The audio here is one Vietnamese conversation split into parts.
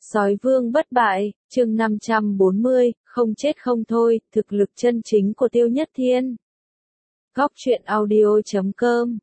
Sói vương bất bại, chương 540, không chết không thôi, thực lực chân chính của Tiêu Nhất Thiên. Góc truyện audio.com.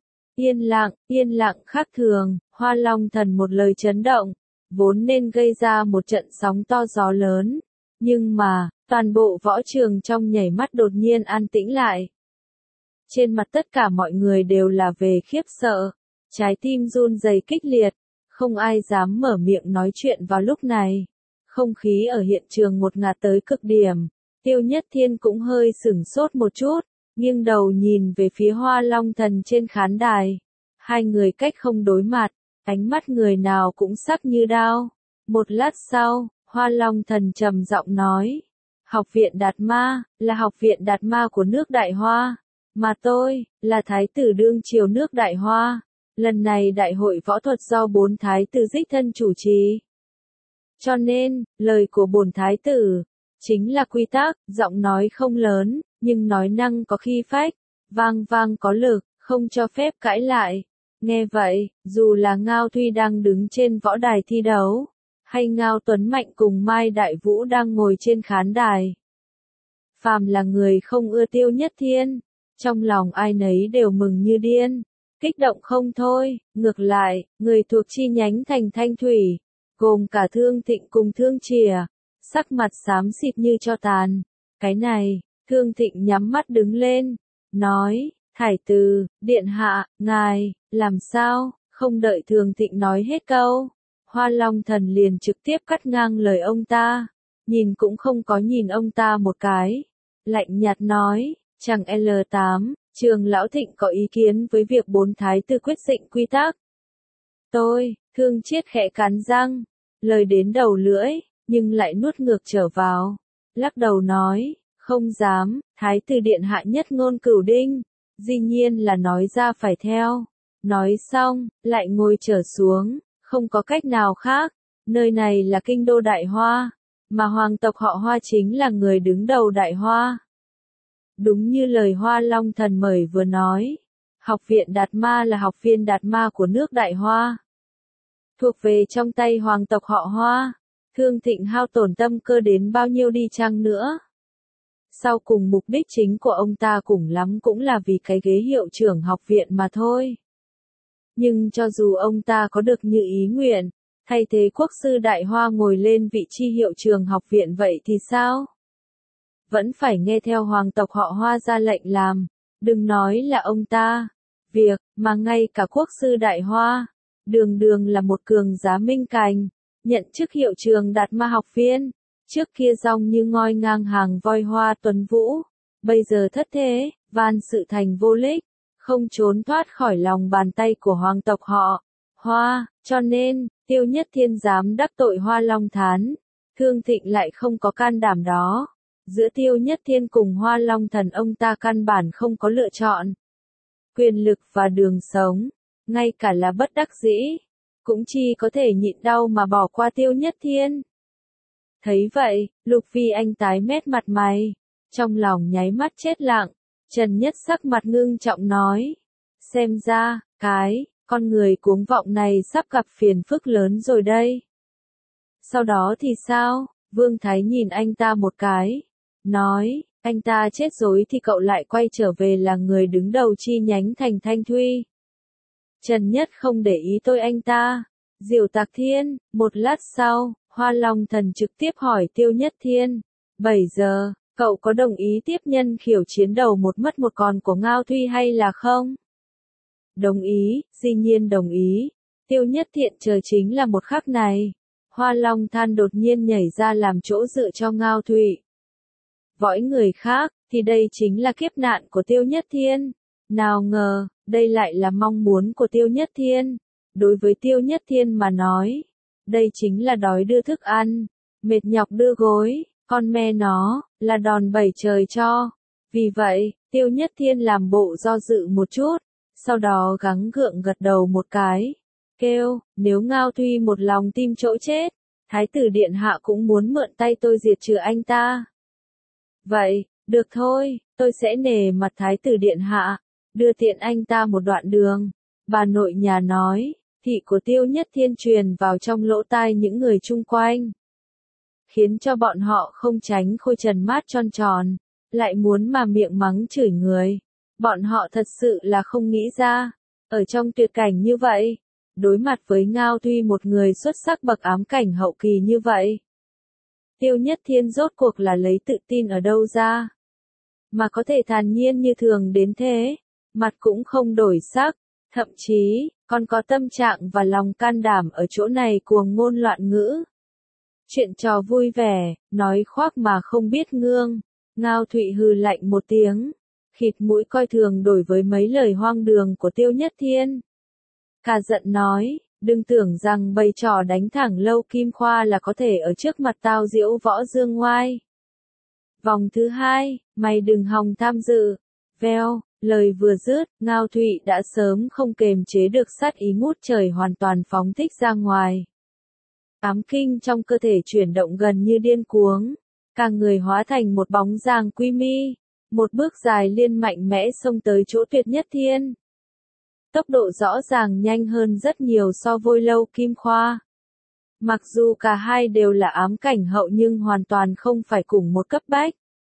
Yên lặng khác thường, Hoa Long Thần một lời chấn động, vốn nên gây ra một trận sóng to gió lớn. Nhưng mà, toàn bộ võ trường trong nhảy mắt đột nhiên an tĩnh lại. Trên mặt tất cả mọi người đều là về khiếp sợ, trái tim run rẩy kịch liệt. Không ai dám mở miệng nói chuyện vào lúc này. Không khí ở hiện trường ngột ngạt tới cực điểm. Tiêu Nhất Thiên cũng hơi sửng sốt một chút, nghiêng đầu nhìn về phía Hoa Long Thần trên khán đài. Hai người cách không đối mặt, ánh mắt người nào cũng sắc như đao. Một lát sau, Hoa Long Thần trầm giọng nói. Học viện Đạt Ma, là học viện Đạt Ma của nước Đại Hoa. Mà tôi, là Thái tử đương triều nước Đại Hoa. Lần này đại hội võ thuật do 4 thái tử đích thân chủ trì. Cho nên, lời của bổn thái tử, chính là quy tắc, giọng nói không lớn, nhưng nói năng có khí phách, vang vang có lực, không cho phép cãi lại. Nghe vậy, dù là Ngao Thuy đang đứng trên võ đài thi đấu, hay Ngao Tuấn Mạnh cùng Mai Đại Vũ đang ngồi trên khán đài. Phàm là người không ưa Tiêu Nhất Thiên, trong lòng ai nấy đều mừng như điên. Kích động không thôi, ngược lại, người thuộc chi nhánh thành Thanh Thủy, gồm cả Thương Thịnh cùng Thương Chìa, sắc mặt xám xịt như tro tàn. Cái này, Thương Thịnh nhắm mắt đứng lên, nói, Thái tử, điện hạ, ngài, làm sao, không đợi Thương Thịnh nói hết câu. Hoa Long Thần liền trực tiếp cắt ngang lời ông ta, nhìn cũng không có nhìn ông ta một cái, lạnh nhạt nói, chẳng L8. Trường Lão Thịnh có ý kiến với việc 4 thái tử quyết định quy tắc. Tôi, Thương Chiết khẽ cắn răng, lời đến đầu lưỡi, nhưng lại nuốt ngược trở vào. Lắc đầu nói, không dám, thái tử điện hạ nhất ngôn cửu đinh, dĩ nhiên là nói ra phải theo. Nói xong, lại ngồi trở xuống, không có cách nào khác, nơi này là kinh đô Đại Hoa, mà hoàng tộc họ Hoa chính là người đứng đầu Đại Hoa. Đúng như lời Hoa Long Thần mời vừa nói, học viện Đạt Ma là học viên Đạt Ma của nước Đại Hoa. Thuộc về trong tay hoàng tộc họ Hoa, Thương Thịnh hao tổn tâm cơ đến bao nhiêu đi chăng nữa. Sau cùng mục đích chính của ông ta cùng lắm cũng là vì cái ghế hiệu trưởng học viện mà thôi. Nhưng cho dù ông ta có được như ý nguyện, thay thế quốc sư Đại Hoa ngồi lên vị trí hiệu trưởng học viện vậy thì sao? Vẫn phải nghe theo hoàng tộc họ Hoa ra lệnh làm, đừng nói là ông ta, việc mà ngay cả quốc sư Đại Hoa, đường là một cường giá minh cành, nhận chức hiệu trường Đạt Ma học viên, trước kia rong như ngoi ngang hàng voi Hoa Tuấn Vũ, bây giờ thất thế, van sự thành vô lích, không trốn thoát khỏi lòng bàn tay của hoàng tộc họ Hoa, cho nên, Tiêu Nhất Thiên dám đắc tội Hoa Long Thán, Thương Thịnh lại không có can đảm đó. Giữa Tiêu Nhất Thiên cùng Hoa Long Thần ông ta căn bản không có lựa chọn. Quyền lực và đường sống, ngay cả là bất đắc dĩ, cũng chỉ có thể nhịn đau mà bỏ qua Tiêu Nhất Thiên. Thấy vậy, Lục Phi Anh tái mét mặt mày, trong lòng nháy mắt chết lặng, Trần Nhất sắc mặt ngưng trọng nói. Xem ra, con người cuống vọng này sắp gặp phiền phức lớn rồi đây. Sau đó thì sao? Vương Thái nhìn anh ta một cái. Nói, anh ta chết rồi thì cậu lại quay trở về là người đứng đầu chi nhánh thành Thanh Thuy. Trần Nhất không để ý tôi anh ta. Diệu Tạc Thiên, một lát sau, Hoa Long Thần trực tiếp hỏi Tiêu Nhất Thiên. 7 giờ, cậu có đồng ý tiếp nhân khiểu chiến đầu một mất một còn của Ngao Thuy hay là không? Đồng ý, dĩ nhiên đồng ý. Tiêu Nhất Thiện chờ chính là một khắc này. Hoa Long Than đột nhiên nhảy ra làm chỗ dựa cho Ngao Thuy. Või người khác, thì đây chính là kiếp nạn của Tiêu Nhất Thiên. Nào ngờ, đây lại là mong muốn của Tiêu Nhất Thiên. Đối với Tiêu Nhất Thiên mà nói, đây chính là đói đưa thức ăn, mệt nhọc đưa gối, con me nó, là đòn bẩy trời cho. Vì vậy, Tiêu Nhất Thiên làm bộ do dự một chút, sau đó gắng gượng gật đầu một cái. Kêu, nếu Ngao Thuy một lòng tim chỗ chết, Thái tử điện hạ cũng muốn mượn tay tôi diệt trừ anh ta. Vậy, được thôi, tôi sẽ nể mặt Thái tử điện hạ, đưa tiện anh ta một đoạn đường. Bà nội nhà nói, thị của Tiêu Nhất Thiên truyền vào trong lỗ tai những người chung quanh, khiến cho bọn họ không tránh khôi trần mắt tròn tròn, lại muốn mà miệng mắng chửi người. Bọn họ thật sự là không nghĩ ra, ở trong tuyệt cảnh như vậy, đối mặt với Ngao Thuy một người xuất sắc bậc ám cảnh hậu kỳ như vậy, Tiêu Nhất Thiên rốt cuộc là lấy tự tin ở đâu ra, mà có thể thản nhiên như thường đến thế, mặt cũng không đổi sắc, thậm chí, còn có tâm trạng và lòng can đảm ở chỗ này cuồng ngôn loạn ngữ. Chuyện trò vui vẻ, nói khoác mà không biết ngương. Ngao Thụy hừ lạnh một tiếng, khịt mũi coi thường đối với mấy lời hoang đường của Tiêu Nhất Thiên. Cả giận nói, đừng tưởng rằng bày trò đánh thẳng Lâu Kim Khoa là có thể ở trước mặt tao diễu võ dương ngoai. Vòng thứ 2, mày đừng hòng tham dự. Veo, lời vừa dứt, Ngao Thụy đã sớm không kềm chế được sát ý ngút trời hoàn toàn phóng thích ra ngoài. Ám kinh trong cơ thể chuyển động gần như điên cuồng, cả người hóa thành một bóng dáng quy mi, một bước dài liên mạnh mẽ xông tới chỗ Tuyệt Nhất Thiên. Tốc độ rõ ràng nhanh hơn rất nhiều so với Lâu Kim Khoa. Mặc dù cả hai đều là ám cảnh hậu nhưng hoàn toàn không phải cùng một cấp bách.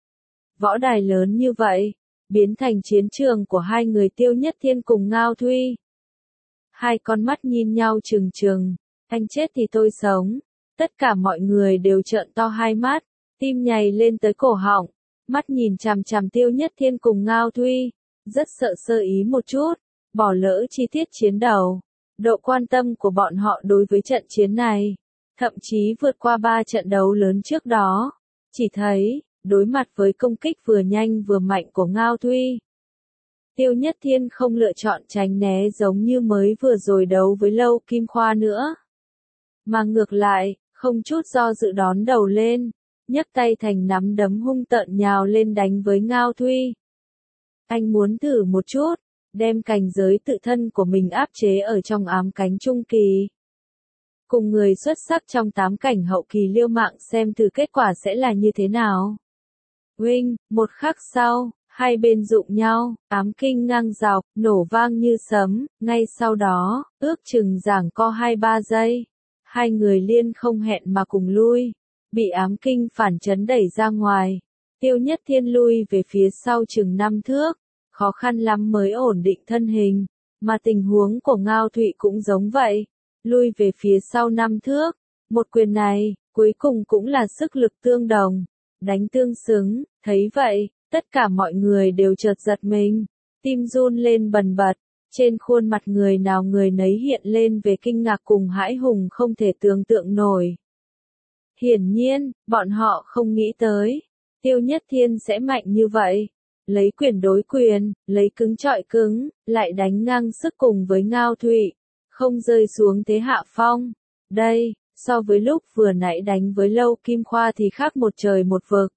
Võ đài lớn như vậy, biến thành chiến trường của hai người Tiêu Nhất Thiên cùng Ngao Thuy. Hai con mắt nhìn nhau trừng trừng, anh chết thì tôi sống. Tất cả mọi người đều trợn to hai mắt, tim nhảy lên tới cổ họng, mắt nhìn chằm chằm Tiêu Nhất Thiên cùng Ngao Thuy, rất sợ sơ ý một chút, bỏ lỡ chi tiết chiến đấu. Độ quan tâm của bọn họ đối với trận chiến này, thậm chí vượt qua 3 trận đấu lớn trước đó. Chỉ thấy, đối mặt với công kích vừa nhanh vừa mạnh của Ngao Thuy, Tiêu Nhất Thiên không lựa chọn tránh né giống như mới vừa rồi đấu với Lâu Kim Khoa nữa. Mà ngược lại, không chút do dự đón đầu lên, nhấc tay thành nắm đấm hung tợn nhào lên đánh với Ngao Thuy. Anh muốn thử một chút, đem cảnh giới tự thân của mình áp chế ở trong ám cánh trung kỳ. Cùng người xuất sắc trong 8 cảnh hậu kỳ liêu mạng xem thử kết quả sẽ là như thế nào. Uinh, một khắc sau, hai bên đụng nhau, ám kinh ngang dọc, nổ vang như sấm, ngay sau đó, ước chừng giằng co 2-3 giây. Hai người liên không hẹn mà cùng lui, bị ám kinh phản chấn đẩy ra ngoài. Tiêu Nhất Thiên lui về phía sau chừng 5 thước, khó khăn lắm mới ổn định thân hình, mà tình huống của Ngao Thụy cũng giống vậy, lui về phía sau 5 thước. Một quyền này, cuối cùng cũng là sức lực tương đồng, đánh tương xứng, thấy vậy, tất cả mọi người đều chợt giật mình, tim run lên bần bật. Trên khuôn mặt người nào người nấy hiện lên về kinh ngạc cùng hãi hùng không thể tưởng tượng nổi. Hiển nhiên, bọn họ không nghĩ tới, Tiêu Nhất Thiên sẽ mạnh như vậy. Lấy quyền đối quyền, lấy cứng chọi cứng, lại đánh ngang sức cùng với Ngao Thụy, không rơi xuống thế hạ phong. Đây, so với lúc vừa nãy đánh với Lâu Kim Khoa thì khác một trời một vực.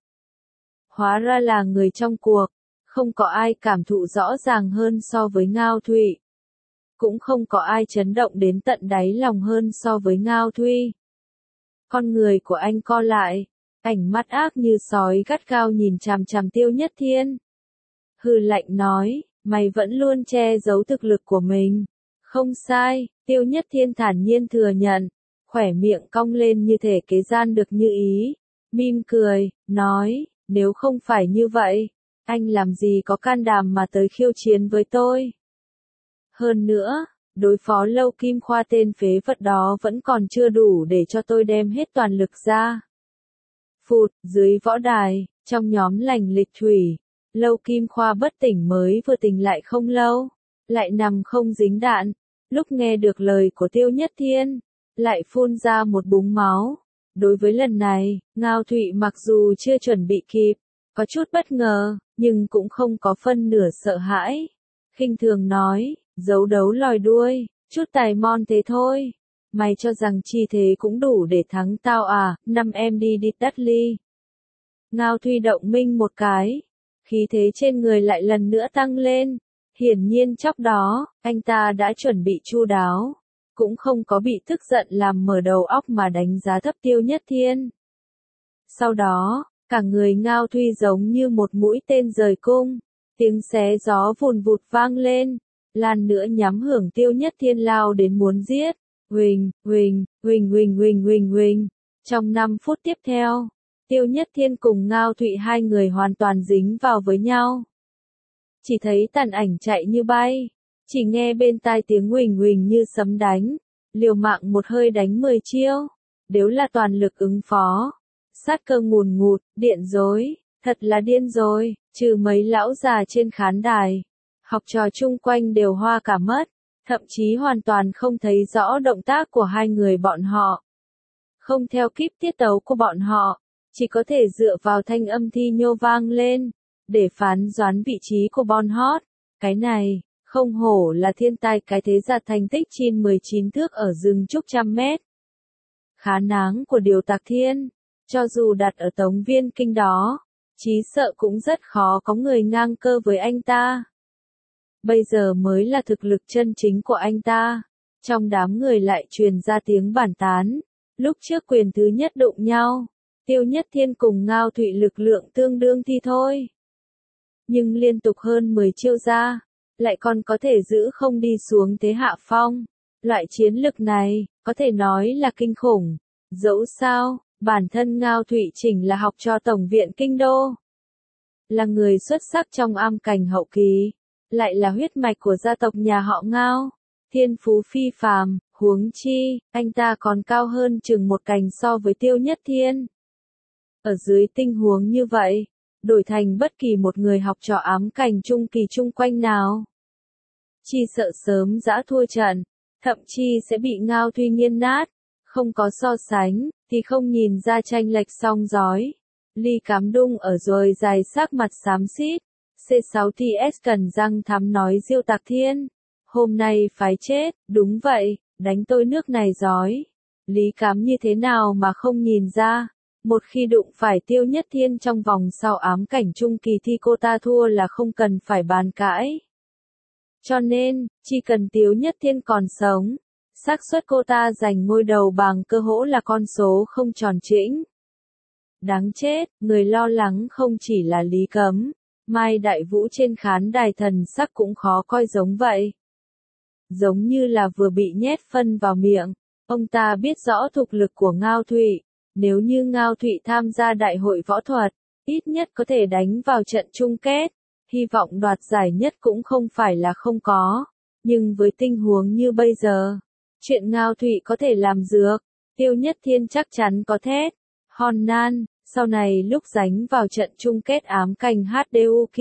Hóa ra là người trong cuộc. Không có ai cảm thụ rõ ràng hơn so với Ngao Thụy. Cũng không có ai chấn động đến tận đáy lòng hơn so với Ngao Thuy. Con người của anh co lại, ánh mắt ác như sói gắt gao nhìn chằm chằm Tiêu Nhất Thiên. Hừ lạnh nói, mày vẫn luôn che giấu thực lực của mình. Không sai, Tiêu Nhất Thiên thản nhiên thừa nhận, khỏe miệng cong lên như thể kế gian được như ý. Mỉm cười, nói, nếu không phải như vậy, anh làm gì có can đảm mà tới khiêu chiến với tôi. Hơn nữa, đối phó Lâu Kim Khoa tên phế vật đó vẫn còn chưa đủ để cho tôi đem hết toàn lực ra. Phụt, dưới võ đài, trong nhóm lành lịch thủy, Lâu Kim Khoa bất tỉnh mới vừa tỉnh lại không lâu, lại nằm không dính đạn. Lúc nghe được lời của Tiêu Nhất Thiên, lại phun ra một búng máu. Đối với lần này, Ngao Thụy mặc dù chưa chuẩn bị kịp, có chút bất ngờ, nhưng cũng không có phân nửa sợ hãi. Khinh thường nói, giấu đấu lòi đuôi, chút tài mon thế thôi. Mày cho rằng chi thế cũng đủ để thắng tao à, 5 em đi đắt ly. Ngao Thụy động minh một cái, khí thế trên người lại lần nữa tăng lên. Hiển nhiên chốc đó, anh ta đã chuẩn bị chu đáo, cũng không có bị tức giận làm mở đầu óc mà đánh giá thấp Tiêu Nhất Thiên. Sau đó, cả người Ngao Thuy giống như một mũi tên rời cung, tiếng xé gió vùn vụt vang lên, lan nữa nhắm hưởng Tiêu Nhất Thiên lao đến muốn giết. Huỳnh, huỳnh, huỳnh huỳnh huỳnh huỳnh huỳnh. Trong 5 phút tiếp theo, Tiêu Nhất Thiên cùng Ngao Thụy hai người hoàn toàn dính vào với nhau. Chỉ thấy tàn ảnh chạy như bay, chỉ nghe bên tai tiếng huỳnh huỳnh như sấm đánh, liều mạng một hơi đánh 10 chiêu, đều là toàn lực ứng phó. Sát cơ ngùn ngụt, điện rối, thật là điên rồi, trừ mấy lão già trên khán đài. Học trò chung quanh đều hoa cả mắt, thậm chí hoàn toàn không thấy rõ động tác của hai người bọn họ. Không theo kíp tiết tấu của bọn họ, chỉ có thể dựa vào thanh âm thi nhô vang lên, để phán đoán vị trí của Bon Hot. Cái này, không hổ là thiên tài cái thế giạt thành tích chin 19 thước ở rừng trúc trăm mét. Khá náng của Điều Tạc Thiên, cho dù đặt ở Tống Viên Kinh đó, chí sợ cũng rất khó có người ngang cơ với anh ta. Bây giờ mới là thực lực chân chính của anh ta. Trong đám người lại truyền ra tiếng bàn tán. Lúc trước quyền thứ nhất đụng nhau, Tiêu Nhất Thiên cùng Ngao Thụy lực lượng tương đương thì thôi. Nhưng liên tục hơn 10 chiêu ra, lại còn có thể giữ không đi xuống thế hạ phong. Loại chiến lực này, có thể nói là kinh khủng. Dẫu sao, bản thân Ngao Thụy Chỉnh là học trò Tổng viện Kinh Đô. Là người xuất sắc trong am cảnh hậu kỳ, lại là huyết mạch của gia tộc nhà họ Ngao. Thiên phú phi phàm, huống chi, anh ta còn cao hơn chừng một cành so với Tiêu Nhất Thiên. Ở dưới tình huống như vậy, đổi thành bất kỳ một người học trò ám cảnh trung kỳ chung quanh nào, chi sợ sớm dã thua trận, thậm chi sẽ bị Ngao Thụy nghiên nát. Không có so sánh, thì không nhìn ra chênh lệch song rói. Ly Cám Đung ở rồi dài sắc mặt xám xít. C6TS cần răng thắm nói Diêu Tạc Thiên. Hôm nay phải chết, đúng vậy, đánh tôi nước này giói. Lý Cám như thế nào mà không nhìn ra. Một khi đụng phải Tiêu Nhất Thiên trong vòng sau ám cảnh trung kỳ thì cô ta thua là không cần phải bàn cãi. Cho nên, chỉ cần Tiêu Nhất Thiên còn sống, xác suất cô ta giành ngôi đầu bảng cơ hỗ là con số không tròn chỉnh. Đáng chết, người lo lắng không chỉ là Lý Cấm, Mai Đại Vũ trên khán đài thần sắc cũng khó coi giống vậy. Giống như là vừa bị nhét phân vào miệng, ông ta biết rõ thực lực của Ngao Thụy, nếu như Ngao Thụy tham gia đại hội võ thuật, ít nhất có thể đánh vào trận chung kết, hy vọng đoạt giải nhất cũng không phải là không có, nhưng với tình huống như bây giờ, chuyện Ngao Thụy có thể làm dược, Tiêu Nhất Thiên chắc chắn có thét, hòn nan, sau này lúc đánh vào trận chung kết ám cảnh HDUK.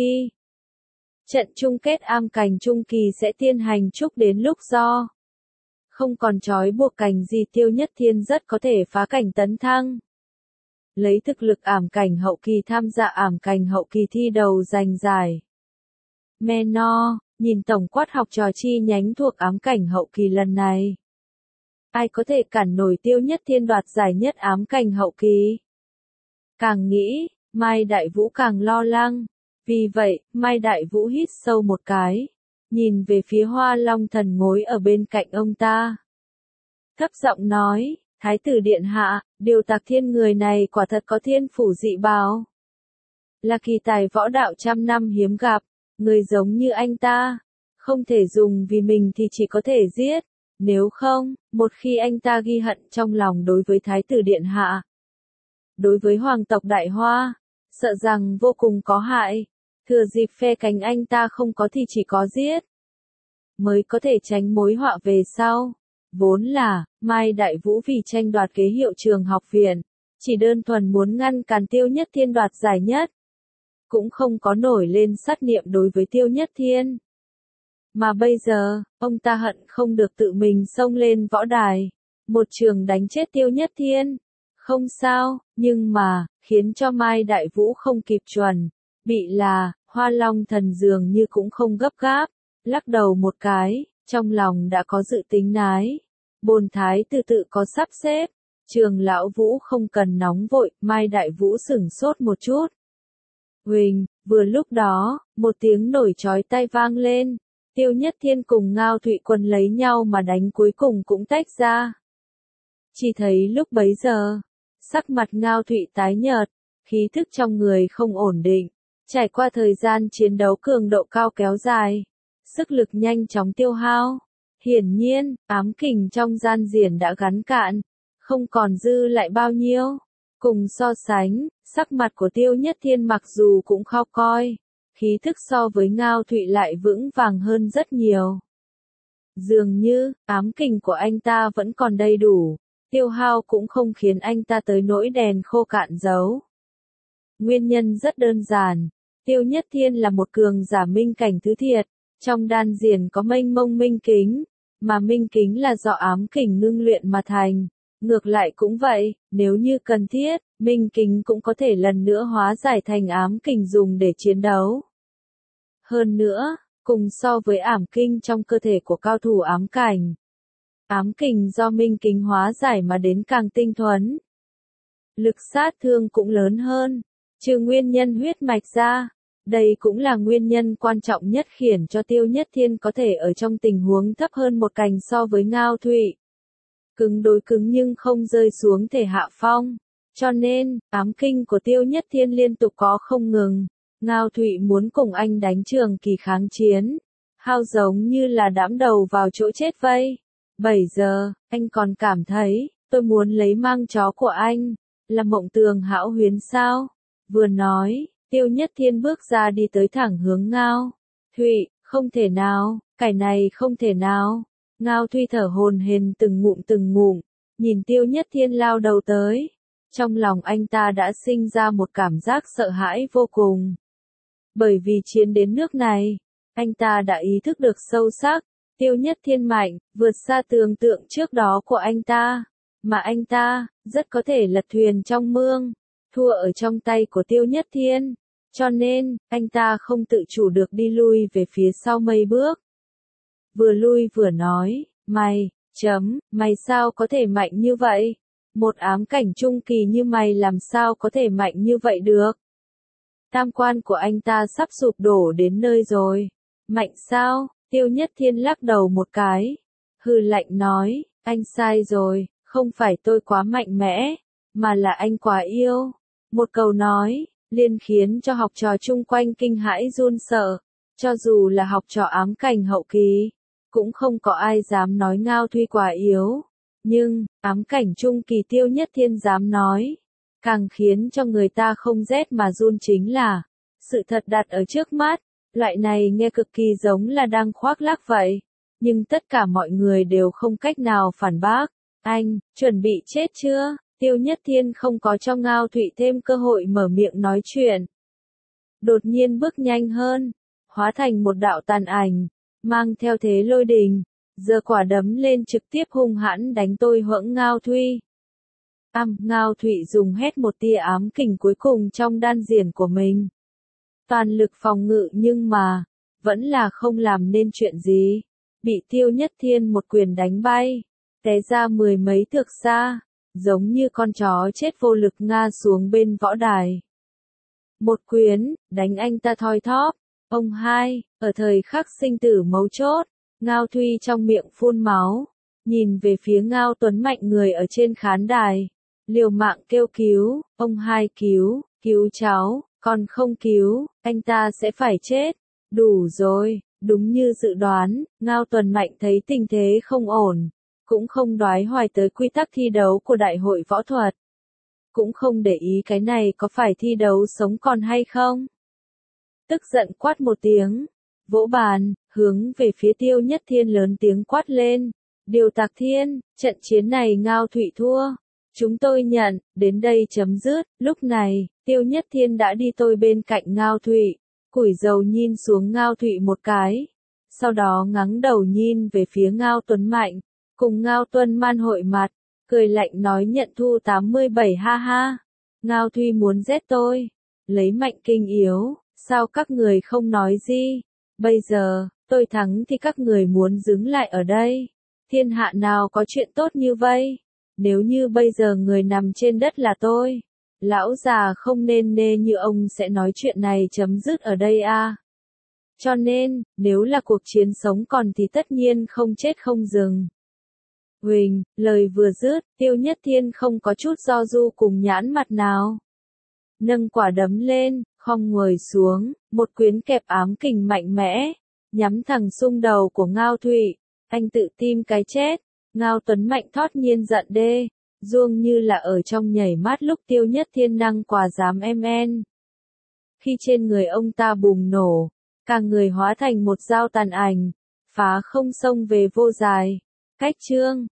Trận chung kết am cảnh trung kỳ sẽ tiến hành chúc đến lúc do. Không còn trói buộc cảnh gì Tiêu Nhất Thiên rất có thể phá cảnh tấn thăng. Lấy thực lực ảm cảnh hậu kỳ tham gia ảm cảnh hậu kỳ thi đầu giành giải. Meno, nhìn tổng quát học trò chi nhánh thuộc ám cảnh hậu kỳ lần này. Ai có thể cản nổi Tiêu Nhất Thiên đoạt giải nhất ám cảnh hậu kỳ? Càng nghĩ, Mai Đại Vũ càng lo lắng. Vì vậy, Mai Đại Vũ hít sâu một cái, nhìn về phía Hoa Long Thần ngồi ở bên cạnh ông ta. Thấp giọng nói, Thái tử điện hạ, Điều Tạc Thiên người này quả thật có thiên phủ dị bào. Là kỳ tài võ đạo trăm năm hiếm gặp, người giống như anh ta, không thể dùng vì mình thì chỉ có thể giết, nếu không, một khi anh ta ghi hận trong lòng đối với Thái tử điện hạ, đối với hoàng tộc Đại Hoa, sợ rằng vô cùng có hại. Thừa dịp phe cánh anh ta không có thì chỉ có giết, mới có thể tránh mối họa về sau. Vốn là, Mai Đại Vũ vì tranh đoạt kế hiệu trường học viện, chỉ đơn thuần muốn ngăn cản Tiêu Nhất Thiên đoạt giải nhất. Cũng không có nổi lên sát niệm đối với Tiêu Nhất Thiên. Mà bây giờ, ông ta hận không được tự mình xông lên võ đài, một trường đánh chết Tiêu Nhất Thiên. Không sao, nhưng mà, khiến cho Mai Đại Vũ không kịp chuẩn, bị là, Hoa Long Thần dường như cũng không gấp gáp, lắc đầu một cái, trong lòng đã có dự tính nái. Bồn thái từ tự có sắp xếp, Trường lão Vũ không cần nóng vội, Mai Đại Vũ sửng sốt một chút. Huỳnh, vừa lúc đó, một tiếng nổi chói tai vang lên, Tiêu Nhất Thiên cùng Ngao Thụy Quân lấy nhau mà đánh cuối cùng cũng tách ra. Chỉ thấy lúc bấy giờ, sắc mặt Ngao Thụy tái nhợt, khí thức trong người không ổn định. Trải qua thời gian chiến đấu cường độ cao kéo dài, sức lực nhanh chóng tiêu hao. Hiển nhiên, ám kình trong gian diển đã gắn cạn, không còn dư lại bao nhiêu. Cùng so sánh, sắc mặt của Tiêu Nhất Thiên mặc dù cũng khó coi, khí thức so với Ngao Thụy lại vững vàng hơn rất nhiều. Dường như, ám kình của anh ta vẫn còn đầy đủ, tiêu hao cũng không khiến anh ta tới nỗi đèn khô cạn dấu. Nguyên nhân rất đơn giản, Tiêu Nhất Thiên là một cường giả minh cảnh thứ thiệt, trong đan diển có mênh mông minh kính, mà minh kính là do ám kình ngưng luyện mà thành. Ngược lại cũng vậy, nếu như cần thiết, minh kính cũng có thể lần nữa hóa giải thành ám kình dùng để chiến đấu. Hơn nữa, cùng so với ảm kinh trong cơ thể của cao thủ ám cảnh, ám kình do minh kính hóa giải mà đến càng tinh thuần. Lực sát thương cũng lớn hơn, trừ nguyên nhân huyết mạch ra. Đây cũng là nguyên nhân quan trọng nhất khiến cho Tiêu Nhất Thiên có thể ở trong tình huống thấp hơn một cành so với Ngao Thụy. Cứng đối cứng nhưng không rơi xuống thể hạ phong. Cho nên, ám kinh của Tiêu Nhất Thiên liên tục có không ngừng. Ngao Thụy muốn cùng anh đánh trường kỳ kháng chiến. Hao giống như là đãm đầu vào chỗ chết vây. 7 giờ, anh còn cảm thấy, tôi muốn lấy mang chó của anh. Là mộng tường hão huyễn sao? Vừa nói, Tiêu Nhất Thiên bước ra đi tới thẳng hướng Ngao Thụy, không thể nào, cái này không thể nào. Ngao Thụy thở hổn hển từng ngụm, nhìn Tiêu Nhất Thiên lao đầu tới. Trong lòng anh ta đã sinh ra một cảm giác sợ hãi vô cùng. Bởi vì chiến đến nước này, anh ta đã ý thức được sâu sắc, Tiêu Nhất Thiên mạnh, vượt xa tưởng tượng trước đó của anh ta. Mà anh ta, rất có thể lật thuyền trong mương, thua ở trong tay của Tiêu Nhất Thiên. Cho nên, anh ta không tự chủ được đi lui về phía sau mấy bước. Vừa lui vừa nói, mày sao có thể mạnh như vậy? Một ám cảnh trung kỳ như mày làm sao có thể mạnh như vậy được? Tam quan của anh ta sắp sụp đổ đến nơi rồi. Mạnh sao? Tiêu Nhất Thiên lắc đầu một cái. Hừ lạnh nói, anh sai rồi, không phải tôi quá mạnh mẽ, mà là anh quá yêu. Một câu nói, liền khiến cho học trò chung quanh kinh hãi run sợ. Cho dù là học trò ám cảnh hậu kỳ, cũng không có ai dám nói Ngao Thụy quá yếu. Nhưng, ám cảnh trung kỳ Tiêu Nhất Thiên dám nói. Càng khiến cho người ta không rét mà run chính là, sự thật đặt ở trước mắt, loại này nghe cực kỳ giống là đang khoác lác vậy. Nhưng tất cả mọi người đều không cách nào phản bác. Anh, chuẩn bị chết chưa? Tiêu Nhất Thiên không có cho Ngao Thụy thêm cơ hội mở miệng nói chuyện. Đột nhiên bước nhanh hơn, hóa thành một đạo tàn ảnh, mang theo thế lôi đình, giơ quả đấm lên trực tiếp hung hãn đánh tôi hững Ngao Thụy. Ngao Thụy dùng hết một tia ám kình cuối cùng trong đan diển của mình. Toàn lực phòng ngự nhưng mà, vẫn là không làm nên chuyện gì. Bị Tiêu Nhất Thiên một quyền đánh bay, té ra 10 mấy thước xa, giống như con chó chết vô lực ngã xuống bên võ đài. Một quyền, đánh anh ta thoi thóp. Ông hai, ở thời khắc sinh tử mấu chốt, Ngao Thụy trong miệng phun máu, nhìn về phía Ngao Tuấn Mạnh người ở trên khán đài. Liều mạng kêu cứu, ông hai cứu cháu, còn không cứu, anh ta sẽ phải chết. Đủ rồi, đúng như dự đoán, Ngao Tuấn Mạnh thấy tình thế không ổn, cũng không đoái hoài tới quy tắc thi đấu của đại hội võ thuật. Cũng không để ý cái này có phải thi đấu sống còn hay không. Tức giận quát một tiếng, vỗ bàn, hướng về phía Tiêu Nhất Thiên lớn tiếng quát lên. Điều Tạc Thiên, trận chiến này Ngao Thụy thua. Chúng tôi nhận, đến đây chấm dứt. Lúc này, Tiêu Nhất Thiên đã đi tôi bên cạnh Ngao Thụy, củi dầu nhìn xuống Ngao Thụy một cái. Sau đó ngẩng đầu nhìn về phía Ngao Tuấn Mạnh, cùng Ngao Tuấn Man hội mặt, cười lạnh nói nhận thu 87 ha ha. Ngao Thụy muốn giết tôi, lấy mạnh kinh yếu, sao các người không nói gì? Bây giờ, tôi thắng thì các người muốn dừng lại ở đây. Thiên hạ nào có chuyện tốt như vậy? Nếu như bây giờ người nằm trên đất là tôi, lão già không nên nê như ông sẽ nói chuyện này chấm dứt ở đây à. Cho nên, nếu là cuộc chiến sống còn thì tất nhiên không chết không dừng. Huỳnh, lời vừa dứt, Tiêu Nhất Thiên không có chút do du cùng nhãn mặt nào. Nâng quả đấm lên, khom người xuống, một quyến kẹp ám kình mạnh mẽ, nhắm thẳng sung đầu của Ngao Thụy. Anh tự tìm cái chết. Ngao Tuấn Mạnh thót nhiên giận đê. Duông như là ở trong nhảy mắt lúc Tiêu Nhất Thiên năng quà dám MN. Khi trên người ông ta bùng nổ, cả người hóa thành một dao tàn ảnh, phá không xông về vô dài. Cách chương